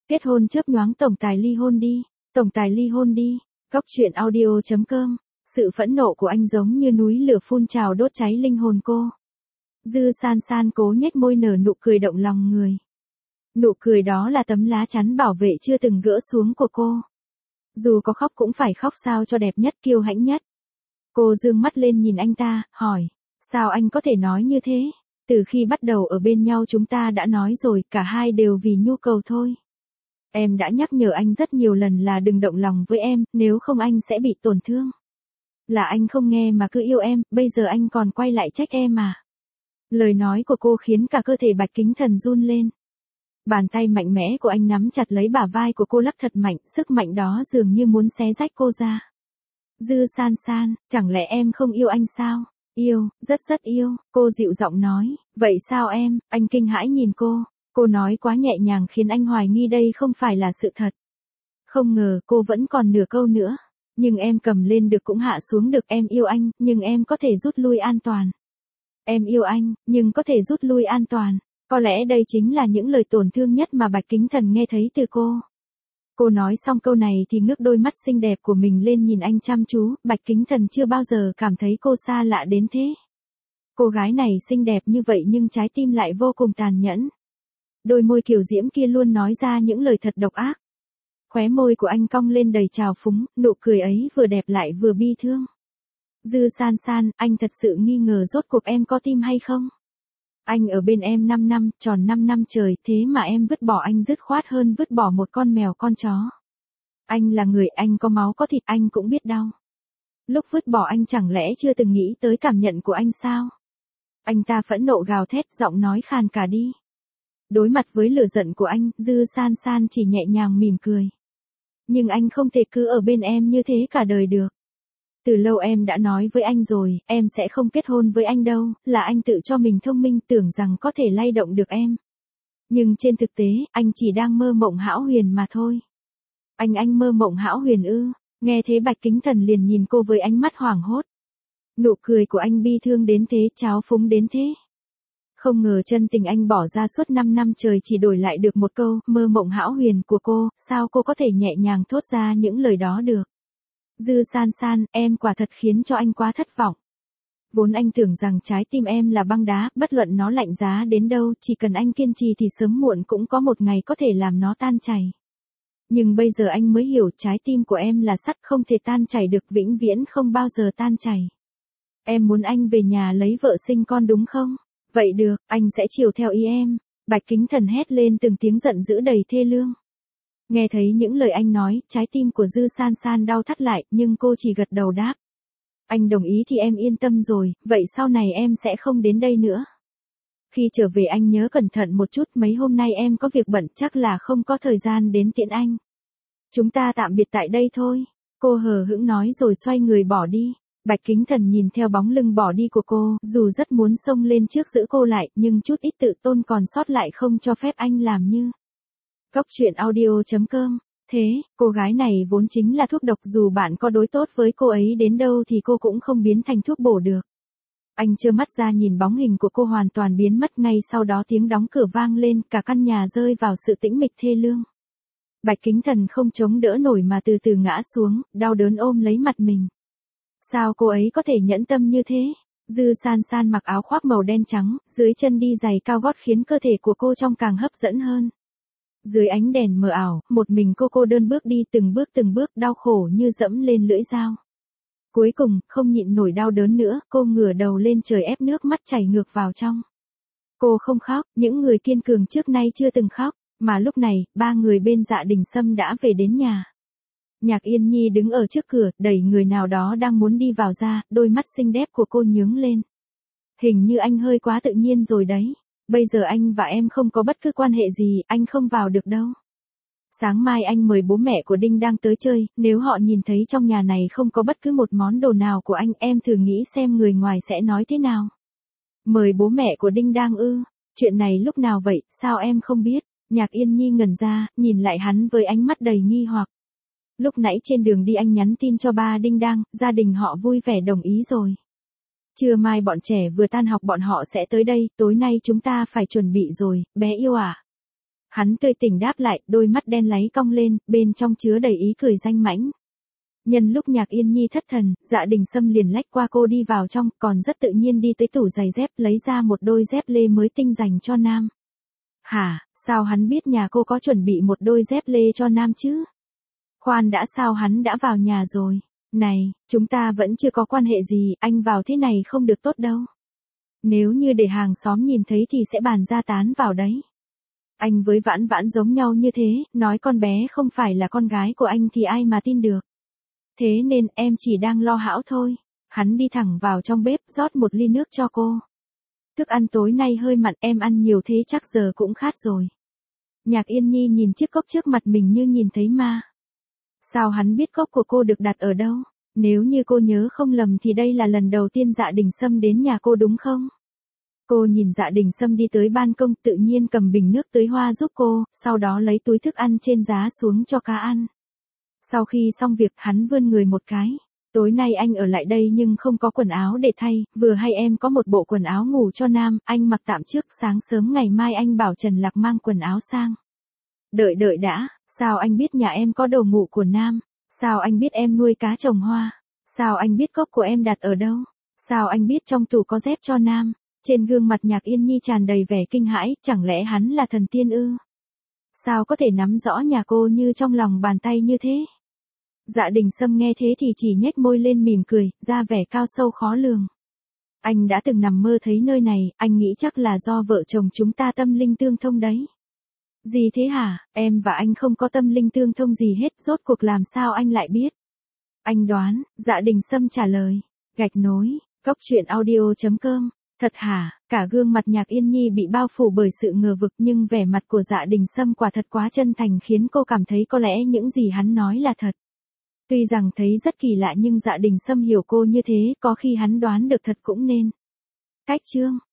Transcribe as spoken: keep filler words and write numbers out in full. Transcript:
Kết hôn chớp nhoáng tổng tài ly hôn đi, tổng tài ly hôn đi. Góc truyện audio chấm com. Sự phẫn nộ của anh giống như núi lửa phun trào đốt cháy linh hồn cô. Dư San San cố nhếch môi nở nụ cười động lòng người. Nụ cười đó là tấm lá chắn bảo vệ chưa từng gỡ xuống của cô. Dù có khóc cũng phải khóc sao cho đẹp nhất, kiêu hãnh nhất. Cô dương mắt lên nhìn anh ta, hỏi, sao anh có thể nói như thế? Từ khi bắt đầu ở bên nhau chúng ta đã nói rồi, cả hai đều vì nhu cầu thôi. Em đã nhắc nhở anh rất nhiều lần là đừng động lòng với em, nếu không anh sẽ bị tổn thương. Là anh không nghe mà cứ yêu em, bây giờ anh còn quay lại trách em à? Lời nói của cô khiến cả cơ thể Bạch Kính Thần run lên. Bàn tay mạnh mẽ của anh nắm chặt lấy bả vai của cô lắc thật mạnh, sức mạnh đó dường như muốn xé rách cô ra. Dư San San, chẳng lẽ em không yêu anh sao? Yêu, rất rất yêu, cô dịu giọng nói. Vậy sao em? Anh kinh hãi nhìn cô. Cô nói quá nhẹ nhàng khiến anh hoài nghi đây không phải là sự thật. Không ngờ cô vẫn còn nửa câu nữa. Nhưng em cầm lên được cũng hạ xuống được. Em yêu anh, nhưng em có thể rút lui an toàn. Em yêu anh, nhưng có thể rút lui an toàn. Có lẽ đây chính là những lời tổn thương nhất mà Bạch Kính Thần nghe thấy từ cô. Cô nói xong câu này thì ngước đôi mắt xinh đẹp của mình lên nhìn anh chăm chú. Bạch Kính Thần chưa bao giờ cảm thấy cô xa lạ đến thế. Cô gái này xinh đẹp như vậy nhưng trái tim lại vô cùng tàn nhẫn. Đôi môi kiều diễm kia luôn nói ra những lời thật độc ác. Khóe môi của anh cong lên đầy trào phúng, nụ cười ấy vừa đẹp lại vừa bi thương. Dư San San, anh thật sự nghi ngờ rốt cuộc em có tim hay không? Anh ở bên em năm năm, tròn năm năm trời, thế mà em vứt bỏ anh dứt khoát hơn vứt bỏ một con mèo con chó. Anh là người, anh có máu có thịt, anh cũng biết đau. Lúc vứt bỏ anh chẳng lẽ chưa từng nghĩ tới cảm nhận của anh sao? Anh ta phẫn nộ gào thét, giọng nói khàn cả đi. Đối mặt với lửa giận của anh, Dư San San chỉ nhẹ nhàng mỉm cười. Nhưng anh không thể cứ ở bên em như thế cả đời được. Từ lâu em đã nói với anh rồi, em sẽ không kết hôn với anh đâu, là anh tự cho mình thông minh tưởng rằng có thể lay động được em. Nhưng trên thực tế, anh chỉ đang mơ mộng hão huyền mà thôi. Anh anh mơ mộng hão huyền ư? Nghe thế Bạch Kính Thần liền nhìn cô với ánh mắt hoảng hốt. Nụ cười của anh bi thương đến thế, tráo phúng đến thế. Không ngờ chân tình anh bỏ ra suốt năm năm trời chỉ đổi lại được một câu, mơ mộng hão huyền của cô, sao cô có thể nhẹ nhàng thốt ra những lời đó được? Dư San San, em quả thật khiến cho anh quá thất vọng. Vốn anh tưởng rằng trái tim em là băng đá, bất luận nó lạnh giá đến đâu, chỉ cần anh kiên trì thì sớm muộn cũng có một ngày có thể làm nó tan chảy. Nhưng bây giờ anh mới hiểu trái tim của em là sắt không thể tan chảy được, vĩnh viễn không bao giờ tan chảy. Em muốn anh về nhà lấy vợ sinh con đúng không? Vậy được, anh sẽ chiều theo ý em. Bạch Kính Thần hét lên từng tiếng giận dữ đầy thê lương. Nghe thấy những lời anh nói, trái tim của Dư San San đau thắt lại, nhưng cô chỉ gật đầu đáp. Anh đồng ý thì em yên tâm rồi, vậy sau này em sẽ không đến đây nữa. Khi trở về anh nhớ cẩn thận một chút, mấy hôm nay em có việc bận chắc là không có thời gian đến tiễn anh. Chúng ta tạm biệt tại đây thôi. Cô hờ hững nói rồi xoay người bỏ đi. Bạch Kính Thần nhìn theo bóng lưng bỏ đi của cô, dù rất muốn xông lên trước giữ cô lại, nhưng chút ít tự tôn còn sót lại không cho phép anh làm như. Góc truyện audio chấm com. Thế, cô gái này vốn chính là thuốc độc, dù bạn có đối tốt với cô ấy đến đâu thì cô cũng không biến thành thuốc bổ được. Anh trơ mắt ra nhìn bóng hình của cô hoàn toàn biến mất, ngay sau đó tiếng đóng cửa vang lên, cả căn nhà rơi vào sự tĩnh mịch thê lương. Bạch Kính Thần không chống đỡ nổi mà từ từ ngã xuống, đau đớn ôm lấy mặt mình. Sao cô ấy có thể nhẫn tâm như thế? Dư San San mặc áo khoác màu đen trắng, dưới chân đi giày cao gót khiến cơ thể của cô trông càng hấp dẫn hơn. Dưới ánh đèn mờ ảo, một mình cô cô đơn bước đi từng bước từng bước, đau khổ như dẫm lên lưỡi dao. Cuối cùng, không nhịn nổi đau đớn nữa, cô ngửa đầu lên trời ép nước mắt chảy ngược vào trong. Cô không khóc, những người kiên cường trước nay chưa từng khóc, mà lúc này, ba người bên Dạ Đình Sâm đã về đến nhà. Nhạc Yên Nhi đứng ở trước cửa, đẩy người nào đó đang muốn đi vào ra, đôi mắt xinh đẹp của cô nhướng lên. Hình như anh hơi quá tự nhiên rồi đấy. Bây giờ anh và em không có bất cứ quan hệ gì, anh không vào được đâu. Sáng mai anh mời bố mẹ của Đinh Đang tới chơi, nếu họ nhìn thấy trong nhà này không có bất cứ một món đồ nào của anh, em thử nghĩ xem người ngoài sẽ nói thế nào. Mời bố mẹ của Đinh Đang ư? Chuyện này lúc nào vậy, sao em không biết? Nhạc Yên Nhi ngẩn ra, nhìn lại hắn với ánh mắt đầy nghi hoặc. Lúc nãy trên đường đi anh nhắn tin cho ba Đinh Đang, gia đình họ vui vẻ đồng ý rồi. Trưa mai bọn trẻ vừa tan học bọn họ sẽ tới đây, tối nay chúng ta phải chuẩn bị rồi, bé yêu à. Hắn tươi tỉnh đáp lại, đôi mắt đen láy cong lên, bên trong chứa đầy ý cười danh mãnh. Nhân lúc Nhạc Yên Nhi thất thần, Dạ Đình Sâm liền lách qua cô đi vào trong, còn rất tự nhiên đi tới tủ giày dép, lấy ra một đôi dép lê mới tinh dành cho Nam. Hả, sao hắn biết nhà cô có chuẩn bị một đôi dép lê cho Nam chứ? Khoan đã, sao hắn đã vào nhà rồi? Này, chúng ta vẫn chưa có quan hệ gì, anh vào thế này không được tốt đâu. Nếu như để hàng xóm nhìn thấy thì sẽ bàn ra tán vào đấy. Anh với Vãn Vãn giống nhau như thế, nói con bé không phải là con gái của anh thì ai mà tin được. Thế nên em chỉ đang lo hão thôi. Hắn đi thẳng vào trong bếp rót một ly nước cho cô. Thức ăn tối nay hơi mặn, em ăn nhiều thế chắc giờ cũng khát rồi. Nhạc Yên Nhi nhìn chiếc cốc trước mặt mình như nhìn thấy ma. Sao hắn biết cốc của cô được đặt ở đâu? Nếu như cô nhớ không lầm thì đây là lần đầu tiên Dạ Đình Sâm đến nhà cô đúng không? Cô nhìn Dạ Đình Sâm đi tới ban công, tự nhiên cầm bình nước tưới hoa giúp cô, sau đó lấy túi thức ăn trên giá xuống cho cá ăn. Sau khi xong việc, hắn vươn người một cái. Tối nay anh ở lại đây nhưng không có quần áo để thay, vừa hay em có một bộ quần áo ngủ cho Nam, anh mặc tạm trước, sáng sớm ngày mai anh bảo Trần Lạc mang quần áo sang. Đợi đợi đã, sao anh biết nhà em có đồ ngủ của Nam? Sao anh biết em nuôi cá trồng hoa? Sao anh biết cốc của em đặt ở đâu? Sao anh biết trong tủ có dép cho Nam? Trên gương mặt Nhạc Yên Nhi tràn đầy vẻ kinh hãi, chẳng lẽ hắn là thần tiên ư? Sao có thể nắm rõ nhà cô như trong lòng bàn tay như thế? Dạ Đình Sâm nghe thế thì chỉ nhếch môi lên mỉm cười, ra vẻ cao sâu khó lường. Anh đã từng nằm mơ thấy nơi này, anh nghĩ chắc là do vợ chồng chúng ta tâm linh tương thông đấy. Gì thế hả, em và anh không có tâm linh tương thông gì hết, rốt cuộc làm sao anh lại biết? Anh đoán, Dạ Đình Sâm trả lời. Gạch nối, cốc truyện audio chấm com. Thật hả, cả gương mặt Nhạc Yên Nhi bị bao phủ bởi sự ngờ vực, nhưng vẻ mặt của Dạ Đình Sâm quả thật quá chân thành khiến cô cảm thấy có lẽ những gì hắn nói là thật. Tuy rằng thấy rất kỳ lạ nhưng Dạ Đình Sâm hiểu cô như thế, có khi hắn đoán được thật cũng nên. Cách chương